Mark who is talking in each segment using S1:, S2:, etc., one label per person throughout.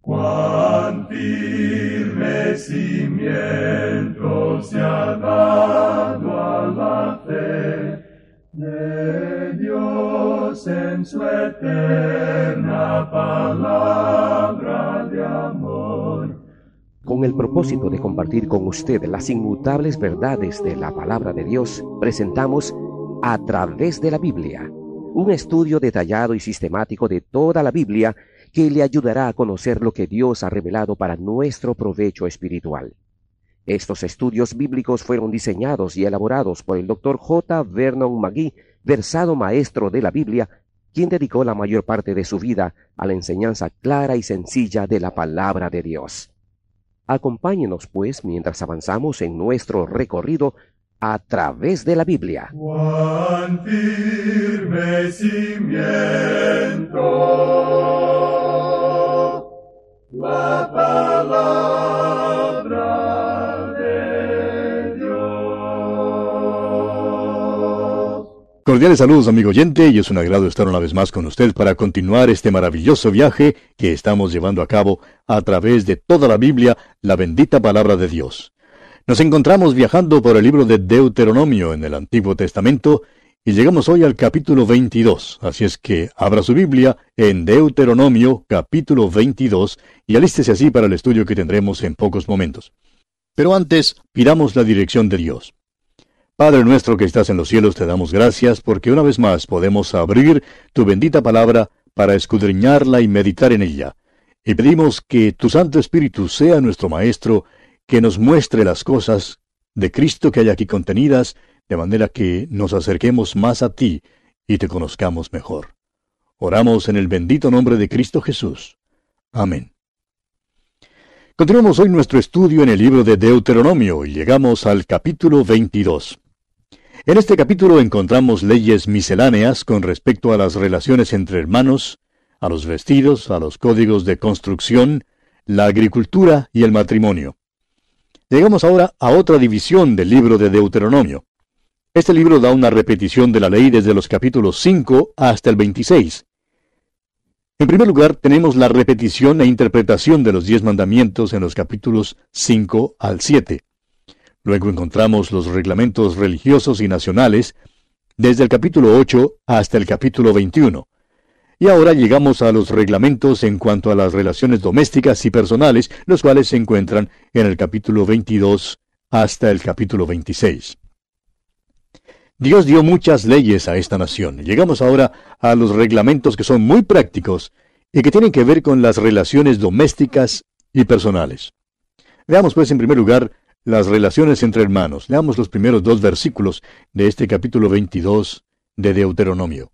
S1: Cuán firme cimiento se ha dado a la fe de Dios en su eterna palabra de amor.
S2: Con el propósito de compartir con usted las inmutables verdades de la palabra de Dios, presentamos A Través de la Biblia, un estudio detallado y sistemático de toda la Biblia que le ayudará a conocer lo que Dios ha revelado para nuestro provecho espiritual. Estos estudios bíblicos fueron diseñados y elaborados por el Dr. J. Vernon McGee, versado maestro de la Biblia, quien dedicó la mayor parte de su vida a la enseñanza clara y sencilla de la palabra de Dios. Acompáñenos, pues, mientras avanzamos en nuestro recorrido a través de la Biblia.
S1: Cuán firme cimiento la palabra de Dios.
S3: Cordiales saludos, amigo oyente, y es un agrado estar una vez más con usted para continuar este maravilloso viaje que estamos llevando a cabo a través de toda la Biblia, la bendita palabra de Dios. Nos encontramos viajando por el libro de Deuteronomio en el Antiguo Testamento y llegamos hoy al capítulo 22, así es que abra su Biblia en Deuteronomio capítulo 22 y alístese así para el estudio que tendremos en pocos momentos. Pero antes, pidamos la dirección de Dios. Padre nuestro que estás en los cielos, te damos gracias porque una vez más podemos abrir tu bendita palabra para escudriñarla y meditar en ella. Y pedimos que tu Santo Espíritu sea nuestro Maestro, que nos muestre las cosas de Cristo que hay aquí contenidas, de manera que nos acerquemos más a ti y te conozcamos mejor. Oramos en el bendito nombre de Cristo Jesús. Amén. Continuamos hoy nuestro estudio en el libro de Deuteronomio y llegamos al capítulo 22. En este capítulo encontramos leyes misceláneas con respecto a las relaciones entre hermanos, a los vestidos, a los códigos de construcción, la agricultura y el matrimonio. Llegamos ahora a otra división del libro de Deuteronomio. Este libro da una repetición de la ley desde los capítulos 5 hasta el 26. En primer lugar, tenemos la repetición e interpretación de los 10 mandamientos en los capítulos 5 al 7. Luego encontramos los reglamentos religiosos y nacionales desde el capítulo 8 hasta el capítulo 21. Y ahora llegamos a los reglamentos en cuanto a las relaciones domésticas y personales, los cuales se encuentran en el capítulo 22 hasta el capítulo 26. Dios dio muchas leyes a esta nación. Llegamos ahora a los reglamentos que son muy prácticos y que tienen que ver con las relaciones domésticas y personales. Veamos pues en primer lugar las relaciones entre hermanos. Leamos los primeros 2 versículos de este capítulo 22 de Deuteronomio.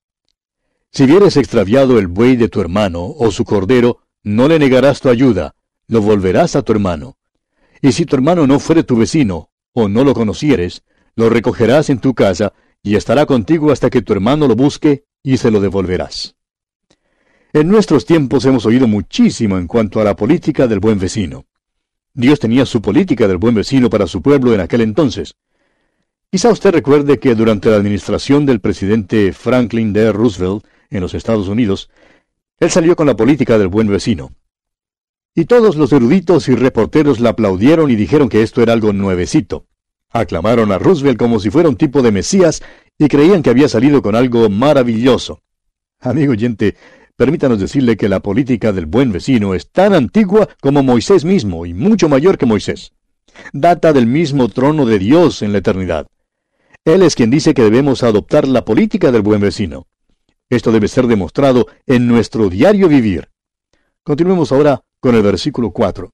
S3: Si vieres extraviado el buey de tu hermano o su cordero, no le negarás tu ayuda, lo volverás a tu hermano. Y si tu hermano no fuere tu vecino, o no lo conocieres, lo recogerás en tu casa, y estará contigo hasta que tu hermano lo busque, y se lo devolverás. En nuestros tiempos hemos oído muchísimo en cuanto a la política del buen vecino. Dios tenía su política del buen vecino para su pueblo en aquel entonces. Quizá usted recuerde que durante la administración del presidente Franklin D. Roosevelt en los Estados Unidos, él salió con la política del buen vecino. Y todos los eruditos y reporteros la aplaudieron y dijeron que esto era algo nuevecito. Aclamaron a Roosevelt como si fuera un tipo de Mesías y creían que había salido con algo maravilloso. Amigo oyente, permítanos decirle que la política del buen vecino es tan antigua como Moisés mismo y mucho mayor que Moisés. Data del mismo trono de Dios en la eternidad. Él es quien dice que debemos adoptar la política del buen vecino. Esto debe ser demostrado en nuestro diario vivir. Continuemos ahora con el versículo 4.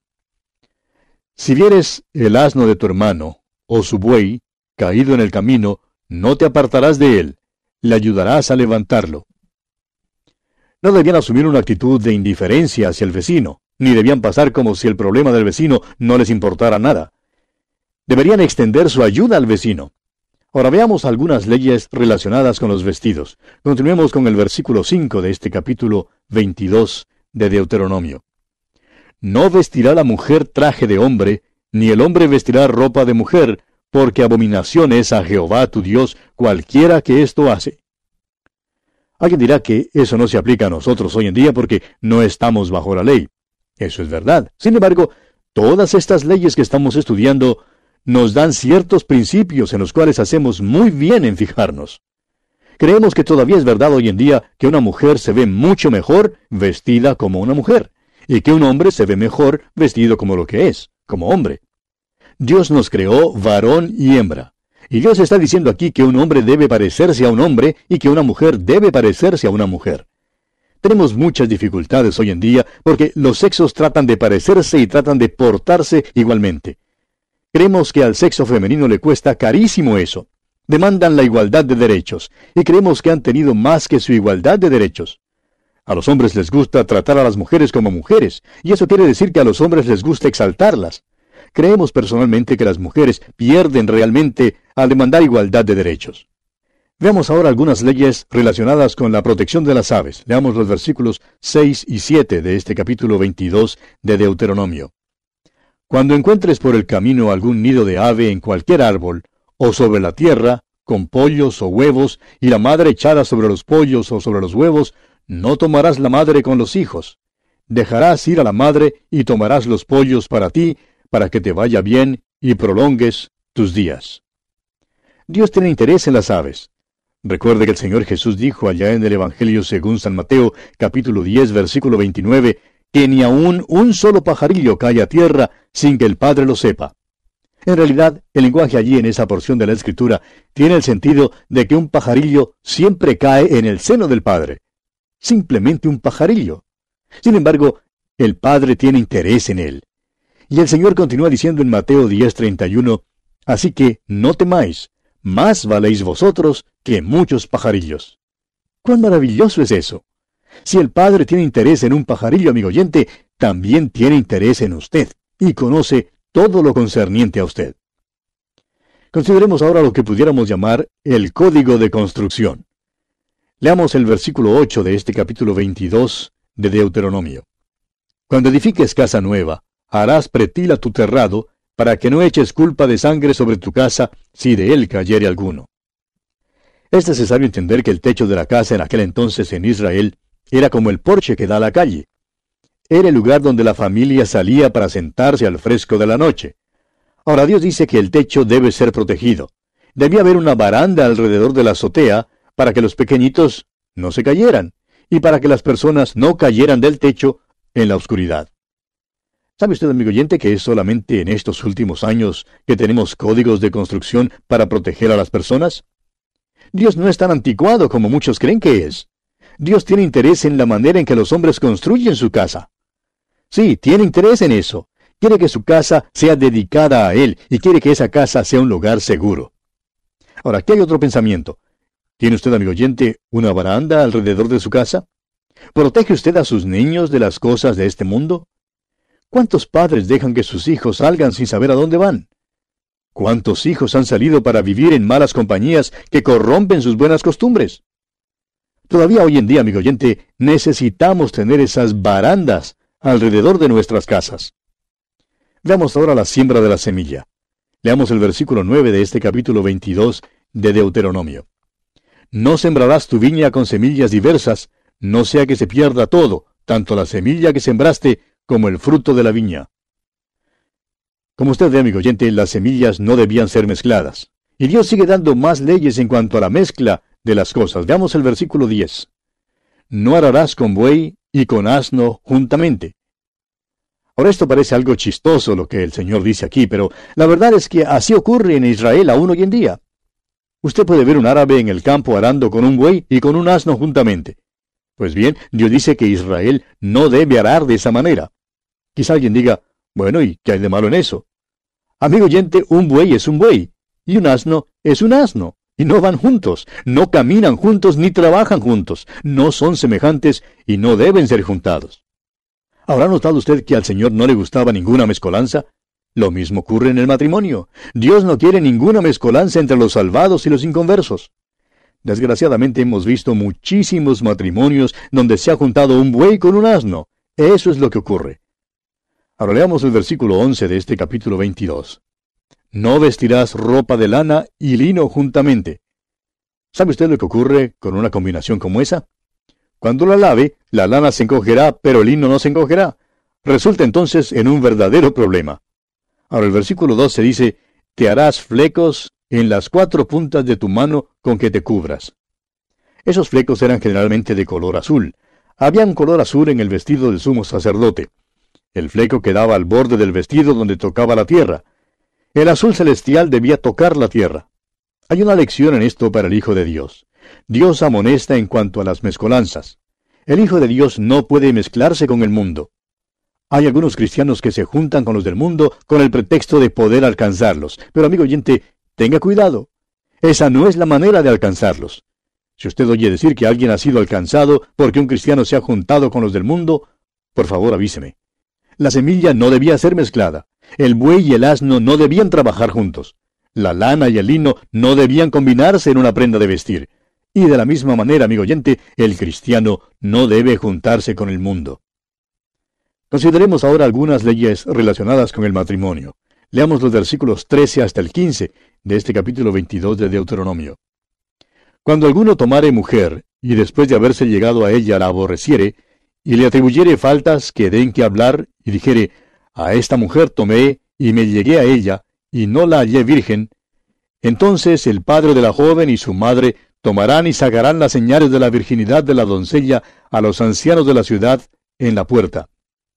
S3: Si vieres el asno de tu hermano, o su buey, caído en el camino, no te apartarás de él, le ayudarás a levantarlo. No debían asumir una actitud de indiferencia hacia el vecino, ni debían pasar como si el problema del vecino no les importara nada. Deberían extender su ayuda al vecino. Ahora veamos algunas leyes relacionadas con los vestidos. Continuemos con el versículo 5 de este capítulo 22 de Deuteronomio. No vestirá la mujer traje de hombre, ni el hombre vestirá ropa de mujer, porque abominación es a Jehová tu Dios cualquiera que esto hace. Alguien dirá que eso no se aplica a nosotros hoy en día porque no estamos bajo la ley. Eso es verdad. Sin embargo, todas estas leyes que estamos estudiando nos dan ciertos principios en los cuales hacemos muy bien en fijarnos. Creemos que todavía es verdad hoy en día que una mujer se ve mucho mejor vestida como una mujer, y que un hombre se ve mejor vestido como lo que es, como hombre. Dios nos creó varón y hembra. Y Dios está diciendo aquí que un hombre debe parecerse a un hombre y que una mujer debe parecerse a una mujer. Tenemos muchas dificultades hoy en día porque los sexos tratan de parecerse y tratan de portarse igualmente. Creemos que al sexo femenino le cuesta carísimo eso. Demandan la igualdad de derechos y creemos que han tenido más que su igualdad de derechos. A los hombres les gusta tratar a las mujeres como mujeres, y eso quiere decir que a los hombres les gusta exaltarlas. Creemos personalmente que las mujeres pierden realmente al demandar igualdad de derechos. Veamos ahora algunas leyes relacionadas con la protección de las aves. Leamos los versículos 6 y 7 de este capítulo 22 de Deuteronomio. Cuando encuentres por el camino algún nido de ave en cualquier árbol, o sobre la tierra, con pollos o huevos, y la madre echada sobre los pollos o sobre los huevos, no tomarás la madre con los hijos. Dejarás ir a la madre y tomarás los pollos para ti, para que te vaya bien y prolongues tus días. Dios tiene interés en las aves. Recuerde que el Señor Jesús dijo allá en el Evangelio según San Mateo, capítulo 10, versículo 29, que ni aun un solo pajarillo cae a tierra sin que el Padre lo sepa. En realidad, el lenguaje allí en esa porción de la Escritura tiene el sentido de que un pajarillo siempre cae en el seno del Padre. Simplemente un pajarillo. Sin embargo, el Padre tiene interés en él. Y el Señor continúa diciendo en Mateo 10:31, así que no temáis, más valéis vosotros que muchos pajarillos. ¡Cuán maravilloso es eso! Si el Padre tiene interés en un pajarillo, amigo oyente, también tiene interés en usted, y conoce todo lo concerniente a usted. Consideremos ahora lo que pudiéramos llamar el código de construcción. Leamos el versículo 8 de este capítulo 22 de Deuteronomio. Cuando edifiques casa nueva, harás pretil a tu terrado, para que no eches culpa de sangre sobre tu casa, si de él cayere alguno. Es necesario entender que el techo de la casa en aquel entonces en Israel era como el porche que da a la calle. Era el lugar donde la familia salía para sentarse al fresco de la noche. Ahora Dios dice que el techo debe ser protegido. Debía haber una baranda alrededor de la azotea para que los pequeñitos no se cayeran y para que las personas no cayeran del techo en la oscuridad. ¿Sabe usted, amigo oyente, que es solamente en estos últimos años que tenemos códigos de construcción para proteger a las personas? Dios no es tan anticuado como muchos creen que es. Dios tiene interés en la manera en que los hombres construyen su casa. Sí, tiene interés en eso. Quiere que su casa sea dedicada a Él y quiere que esa casa sea un lugar seguro. Ahora, aquí hay otro pensamiento. ¿Tiene usted, amigo oyente, una baranda alrededor de su casa? ¿Protege usted a sus niños de las cosas de este mundo? ¿Cuántos padres dejan que sus hijos salgan sin saber a dónde van? ¿Cuántos hijos han salido para vivir en malas compañías que corrompen sus buenas costumbres? Todavía hoy en día, amigo oyente, necesitamos tener esas barandas alrededor de nuestras casas. Veamos ahora la siembra de la semilla. Leamos el versículo 9 de este capítulo 22 de Deuteronomio. No sembrarás tu viña con semillas diversas, no sea que se pierda todo, tanto la semilla que sembraste como el fruto de la viña. Como usted ve, amigo oyente, las semillas no debían ser mezcladas. Y Dios sigue dando más leyes en cuanto a la mezcla de las cosas. Veamos el versículo 10. No ararás con buey y con asno juntamente. Ahora esto parece algo chistoso lo que el Señor dice aquí, pero la verdad es que así ocurre en Israel aún hoy en día. Usted puede ver un árabe en el campo arando con un buey y con un asno juntamente. Pues bien, Dios dice que Israel no debe arar de esa manera. Quizá alguien diga, bueno, ¿y qué hay de malo en eso? Amigo oyente, un buey es un buey, y un asno es un asno, y no van juntos, no caminan juntos ni trabajan juntos, no son semejantes y no deben ser juntados. ¿Habrá notado usted que al Señor no le gustaba ninguna mezcolanza? Lo mismo ocurre en el matrimonio. Dios no quiere ninguna mezcolanza entre los salvados y los inconversos. Desgraciadamente hemos visto muchísimos matrimonios donde se ha juntado un buey con un asno. Eso es lo que ocurre. Ahora leamos el versículo 11 de este capítulo 22. No vestirás ropa de lana y lino juntamente. ¿Sabe usted lo que ocurre con una combinación como esa? Cuando la lave, la lana se encogerá, pero el lino no se encogerá. resulta entonces en un verdadero problema. Ahora el versículo 12 dice, te harás flecos en las 4 puntas de tu mano con que te cubras. Esos flecos eran generalmente de color azul. Había un color azul en el vestido del sumo sacerdote. El fleco quedaba al borde del vestido donde tocaba la tierra. El azul celestial debía tocar la tierra. Hay una lección en esto para el Hijo de Dios. Dios amonesta en cuanto a las mezcolanzas. El Hijo de Dios no puede mezclarse con el mundo. Hay algunos cristianos que se juntan con los del mundo con el pretexto de poder alcanzarlos. Pero amigo oyente, tenga cuidado. Esa no es la manera de alcanzarlos. Si usted oye decir que alguien ha sido alcanzado porque un cristiano se ha juntado con los del mundo, por favor avíseme. La semilla no debía ser mezclada. El buey y el asno no debían trabajar juntos. La lana y el lino no debían combinarse en una prenda de vestir. Y de la misma manera, amigo oyente, el cristiano no debe juntarse con el mundo. Consideremos ahora algunas leyes relacionadas con el matrimonio. Leamos los versículos 13 hasta el 15 de este capítulo 22 de Deuteronomio. Cuando alguno tomare mujer, y después de haberse llegado a ella la aborreciere, y le atribuyere faltas que den que hablar, y dijere, a esta mujer tomé, y me llegué a ella, y no la hallé virgen, entonces el padre de la joven y su madre tomarán y sacarán las señales de la virginidad de la doncella a los ancianos de la ciudad en la puerta.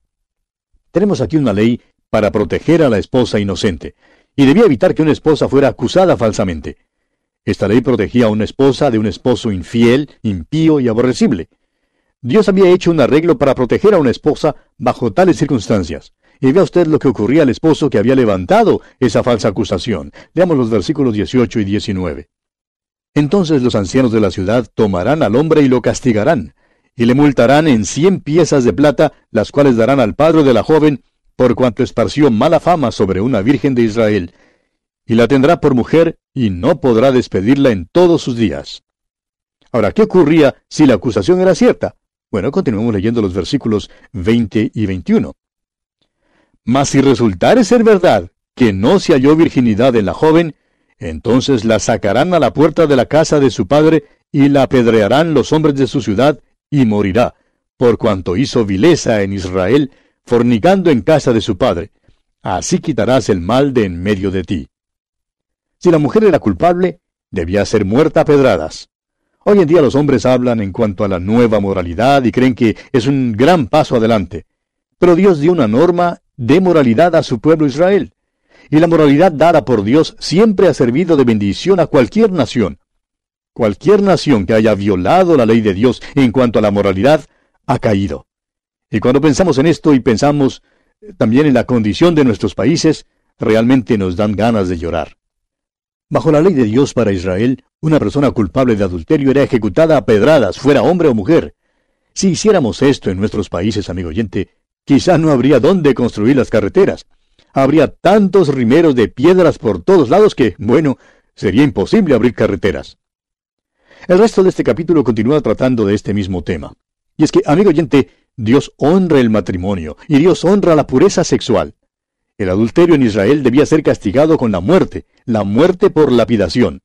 S3: Tenemos aquí una ley para proteger a la esposa inocente, y debía evitar que una esposa fuera acusada falsamente. Esta ley protegía a una esposa de un esposo infiel, impío y aborrecible. Dios había hecho un arreglo para proteger a una esposa bajo tales circunstancias. Y vea usted lo que ocurría al esposo que había levantado esa falsa acusación. Leamos los versículos 18 y 19. Entonces los ancianos de la ciudad tomarán al hombre y lo castigarán, y le multarán en 100 piezas de plata, las cuales darán al padre de la joven, por cuanto esparció mala fama sobre una virgen de Israel, y la tendrá por mujer, y no podrá despedirla en todos sus días. Ahora, ¿qué ocurría si la acusación era cierta? Bueno, continuemos leyendo los versículos 20 y 21. Mas si resultare ser verdad que no se halló virginidad en la joven, entonces la sacarán a la puerta de la casa de su padre, y la apedrearán los hombres de su ciudad, y morirá, por cuanto hizo vileza en Israel, fornicando en casa de su padre. Así quitarás el mal de en medio de ti. Si la mujer era culpable, debía ser muerta a pedradas. Hoy en día los hombres hablan en cuanto a la nueva moralidad y creen que es un gran paso adelante. Pero Dios dio una norma de moralidad a su pueblo Israel. Y la moralidad dada por Dios siempre ha servido de bendición a cualquier nación. Cualquier nación que haya violado la ley de Dios en cuanto a la moralidad ha caído. Y cuando pensamos en esto y pensamos también en la condición de nuestros países, realmente nos dan ganas de llorar. Bajo la ley de Dios para Israel, una persona culpable de adulterio era ejecutada a pedradas, fuera hombre o mujer. Si hiciéramos esto en nuestros países, amigo oyente, quizá no habría dónde construir las carreteras. Habría tantos rimeros de piedras por todos lados que, bueno, sería imposible abrir carreteras. El resto de este capítulo continúa tratando de este mismo tema. Y es que, amigo oyente, Dios honra el matrimonio, y Dios honra la pureza sexual. El adulterio en Israel debía ser castigado con la muerte por lapidación.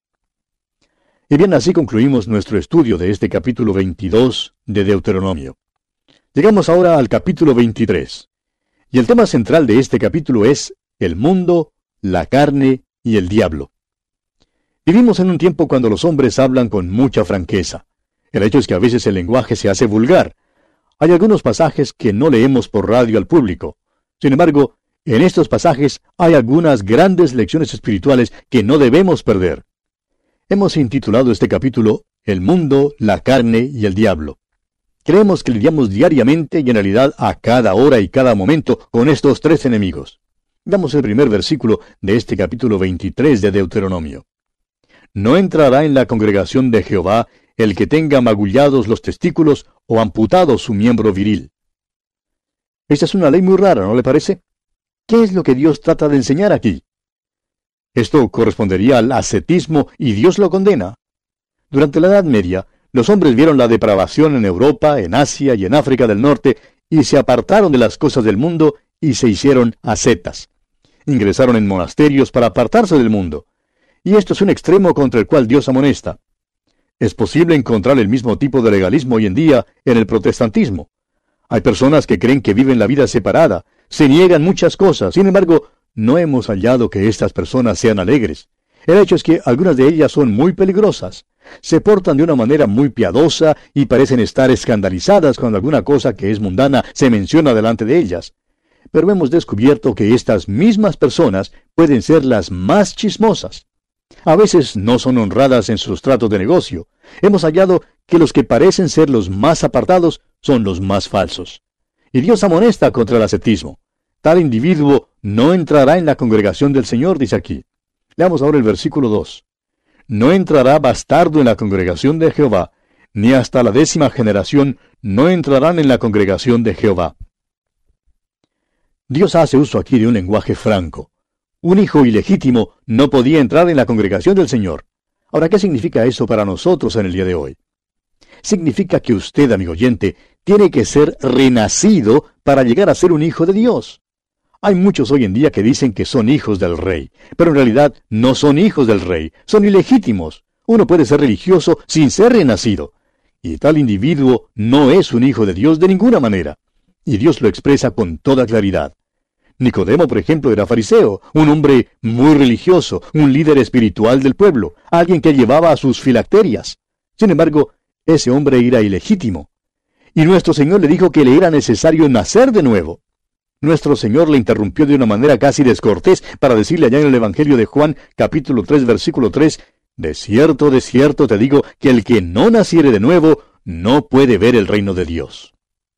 S3: Y bien, así concluimos nuestro estudio de este capítulo 22 de Deuteronomio. Llegamos ahora al capítulo 23. Y el tema central de este capítulo es el mundo, la carne y el diablo. Vivimos en un tiempo cuando los hombres hablan con mucha franqueza. El hecho es que a veces el lenguaje se hace vulgar. Hay algunos pasajes que no leemos por radio al público. Sin embargo, en estos pasajes hay algunas grandes lecciones espirituales que no debemos perder. Hemos intitulado este capítulo El mundo, la carne y el diablo. Creemos que lidiamos diariamente y en realidad a cada hora y cada momento con estos tres enemigos. Damos el primer versículo de este capítulo 23 de Deuteronomio. No entrará en la congregación de Jehová el que tenga magullados los testículos o amputado su miembro viril. Esta es una ley muy rara, ¿no le parece? ¿Qué es lo que Dios trata de enseñar aquí? Esto correspondería al ascetismo y Dios lo condena. Durante la Edad Media, los hombres vieron la depravación en Europa, en Asia y en África del Norte y se apartaron de las cosas del mundo y se hicieron ascetas. Ingresaron en monasterios para apartarse del mundo. Y esto es un extremo contra el cual Dios amonesta. Es posible encontrar el mismo tipo de legalismo hoy en día en el protestantismo. Hay personas que creen que viven la vida separada, se niegan muchas cosas, sin embargo, no hemos hallado que estas personas sean alegres. El hecho es que algunas de ellas son muy peligrosas. Se portan de una manera muy piadosa y parecen estar escandalizadas cuando alguna cosa que es mundana se menciona delante de ellas. Pero hemos descubierto que estas mismas personas pueden ser las más chismosas. A veces no son honradas en sus tratos de negocio. Hemos hallado que los que parecen ser los más apartados son los más falsos. Y Dios amonesta contra el ascetismo. Tal individuo no entrará en la congregación del Señor, dice aquí. Leamos ahora el versículo 2. No entrará bastardo en la congregación de Jehová, ni hasta la 10ª generación no entrarán en la congregación de Jehová. Dios hace uso aquí de un lenguaje franco. Un hijo ilegítimo no podía entrar en la congregación del Señor. Ahora, ¿qué significa eso para nosotros en el día de hoy? Significa que usted, amigo oyente, tiene que ser renacido para llegar a ser un hijo de Dios. Hay muchos hoy en día que dicen que son hijos del rey, pero en realidad no son hijos del rey, son ilegítimos. Uno puede ser religioso sin ser renacido. Y tal individuo no es un hijo de Dios de ninguna manera. Y Dios lo expresa con toda claridad. Nicodemo, por ejemplo, era fariseo, un hombre muy religioso, un líder espiritual del pueblo, alguien que llevaba a sus filacterias. Sin embargo, ese hombre era ilegítimo. Y nuestro Señor le dijo que le era necesario nacer de nuevo. Nuestro Señor le interrumpió de una manera casi descortés para decirle allá en el Evangelio de Juan, capítulo 3, versículo 3, de cierto te digo, que el que no naciere de nuevo, no puede ver el reino de Dios.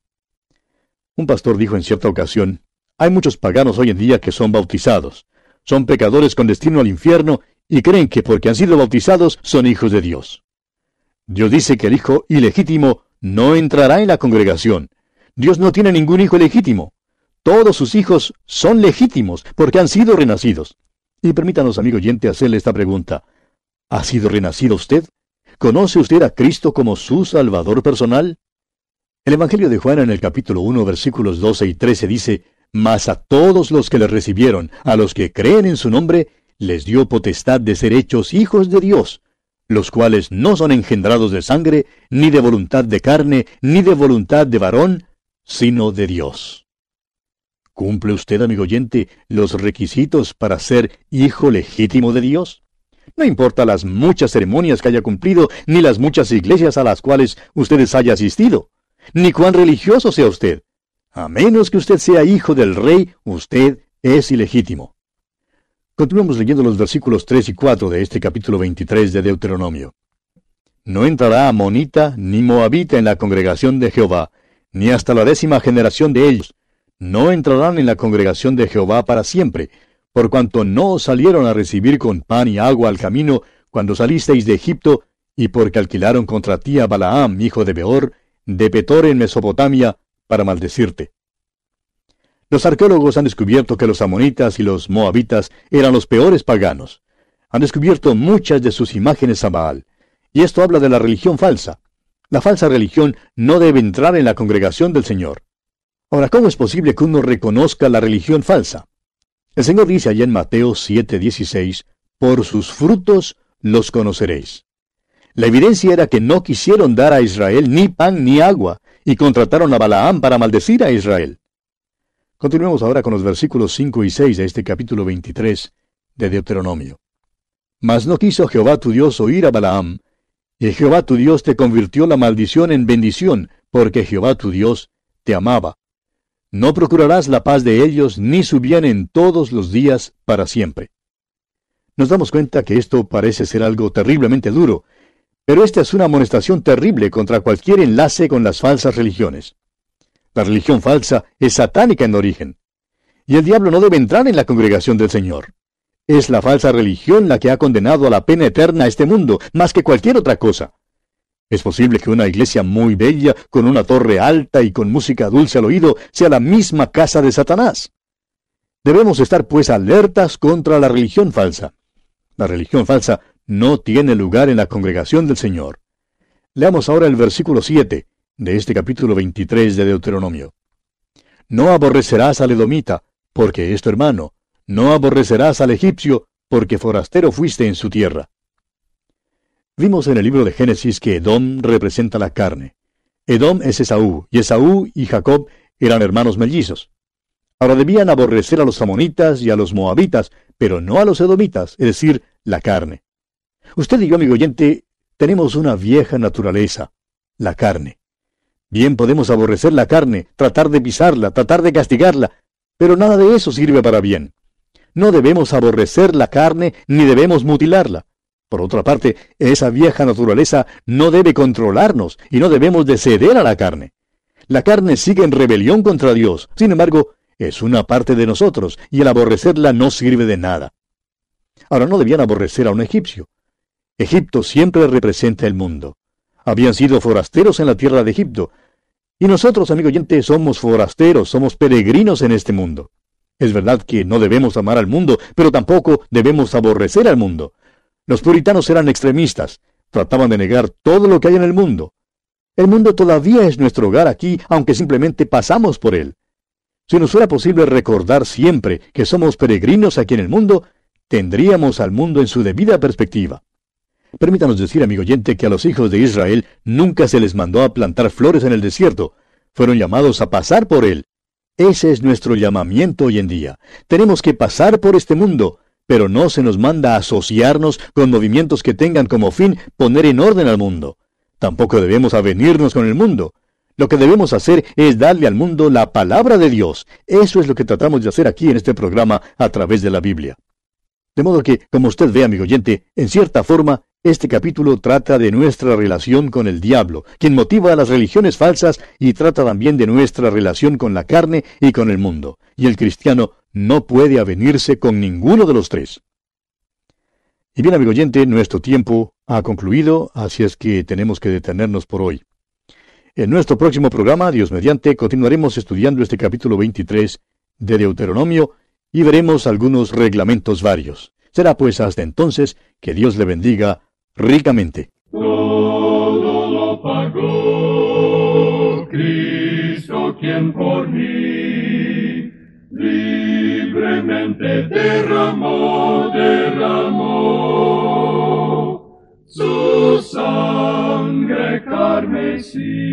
S3: Un pastor dijo en cierta ocasión, hay muchos paganos hoy en día que son bautizados. Son pecadores con destino al infierno y creen que porque han sido bautizados son hijos de Dios. Dios dice que el hijo ilegítimo no entrará en la congregación. Dios no tiene ningún hijo legítimo. Todos sus hijos son legítimos porque han sido renacidos. Y permítanos, amigo oyente, hacerle esta pregunta. ¿Ha sido renacido usted? ¿Conoce usted a Cristo como su Salvador personal? El Evangelio de Juan en el capítulo 1, versículos 12 y 13 dice, Mas a todos los que le recibieron, a los que creen en su nombre, les dio potestad de ser hechos hijos de Dios, los cuales no son engendrados de sangre, ni de voluntad de carne, ni de voluntad de varón, sino de Dios. ¿Cumple usted, amigo oyente, los requisitos para ser hijo legítimo de Dios? No importa las muchas ceremonias que haya cumplido, ni las muchas iglesias a las cuales ustedes haya asistido, ni cuán religioso sea usted. A menos que usted sea hijo del rey, usted es ilegítimo. Continuamos leyendo los versículos 3 y 4 de este capítulo 23 de Deuteronomio. No entrará amonita ni moabita en la congregación de Jehová, ni hasta la 10ª generación de ellos. No entrarán en la congregación de Jehová para siempre, por cuanto no os salieron a recibir con pan y agua al camino cuando salisteis de Egipto, y porque alquilaron contra ti a Balaam, hijo de Beor, de Petor en Mesopotamia, para maldecirte. Los arqueólogos han descubierto que los amonitas y los moabitas eran los peores paganos. Han descubierto muchas de sus imágenes a Baal, y esto habla de la religión falsa. La falsa religión no debe entrar en la congregación del Señor. Ahora, ¿cómo es posible que uno reconozca la religión falsa? El Señor dice allá en Mateo 7:16, por sus frutos los conoceréis. La evidencia era que no quisieron dar a Israel ni pan ni agua, y contrataron a Balaam para maldecir a Israel. Continuemos ahora con los versículos 5 y 6 de este capítulo 23 de Deuteronomio. Mas no quiso Jehová tu Dios oír a Balaam, y Jehová tu Dios te convirtió la maldición en bendición, porque Jehová tu Dios te amaba. No procurarás la paz de ellos, ni su bien en todos los días para siempre. Nos damos cuenta que esto parece ser algo terriblemente duro, pero esta es una amonestación terrible contra cualquier enlace con las falsas religiones. La religión falsa es satánica en origen, y el diablo no debe entrar en la congregación del Señor. Es la falsa religión la que ha condenado a la pena eterna a este mundo, más que cualquier otra cosa. Es posible que una iglesia muy bella, con una torre alta y con música dulce al oído, sea la misma casa de Satanás. Debemos estar pues alertas contra la religión falsa. La religión falsa no tiene lugar en la congregación del Señor. Leamos ahora el versículo 7 de este capítulo 23 de Deuteronomio. No aborrecerás al edomita, porque es tu hermano. No aborrecerás al egipcio, porque forastero fuiste en su tierra. Vimos en el libro de Génesis que Edom representa la carne. Edom es Esaú, y Esaú y Jacob eran hermanos mellizos. Ahora debían aborrecer a los amonitas y a los moabitas, pero no a los edomitas, es decir, la carne. Usted y yo, amigo oyente, tenemos una vieja naturaleza, la carne. Bien, podemos aborrecer la carne, tratar de pisarla, tratar de castigarla, pero nada de eso sirve para bien. No debemos aborrecer la carne ni debemos mutilarla. Por otra parte, esa vieja naturaleza no debe controlarnos y no debemos de ceder a la carne. La carne sigue en rebelión contra Dios, sin embargo, es una parte de nosotros y el aborrecerla no sirve de nada. Ahora, no debían aborrecer a un egipcio. Egipto siempre representa el mundo. Habían sido forasteros en la tierra de Egipto. Y nosotros, amigo oyente, somos forasteros, somos peregrinos en este mundo. Es verdad que no debemos amar al mundo, pero tampoco debemos aborrecer al mundo. Los puritanos eran extremistas, trataban de negar todo lo que hay en el mundo. El mundo todavía es nuestro hogar aquí, aunque simplemente pasamos por él. Si nos fuera posible recordar siempre que somos peregrinos aquí en el mundo, tendríamos al mundo en su debida perspectiva. Permítanos decir, amigo oyente, que a los hijos de Israel nunca se les mandó a plantar flores en el desierto. Fueron llamados a pasar por él. Ese es nuestro llamamiento hoy en día. Tenemos que pasar por este mundo, pero no se nos manda a asociarnos con movimientos que tengan como fin poner en orden al mundo. Tampoco debemos avenirnos con el mundo. Lo que debemos hacer es darle al mundo la palabra de Dios. Eso es lo que tratamos de hacer aquí en este programa a través de la Biblia. De modo que, como usted ve, amigo oyente, en cierta forma, este capítulo trata de nuestra relación con el diablo, quien motiva a las religiones falsas, y trata también de nuestra relación con la carne y con el mundo. Y el cristiano no puede avenirse con ninguno de los tres. Y bien, amigo oyente, nuestro tiempo ha concluido, así es que tenemos que detenernos por hoy. En nuestro próximo programa, Dios mediante, continuaremos estudiando este capítulo 23 de Deuteronomio y veremos algunos reglamentos varios. Será pues hasta entonces que Dios le bendiga ricamente.
S1: Todo lo pagó Cristo, quien por mí libremente derramó su sangre carmesí.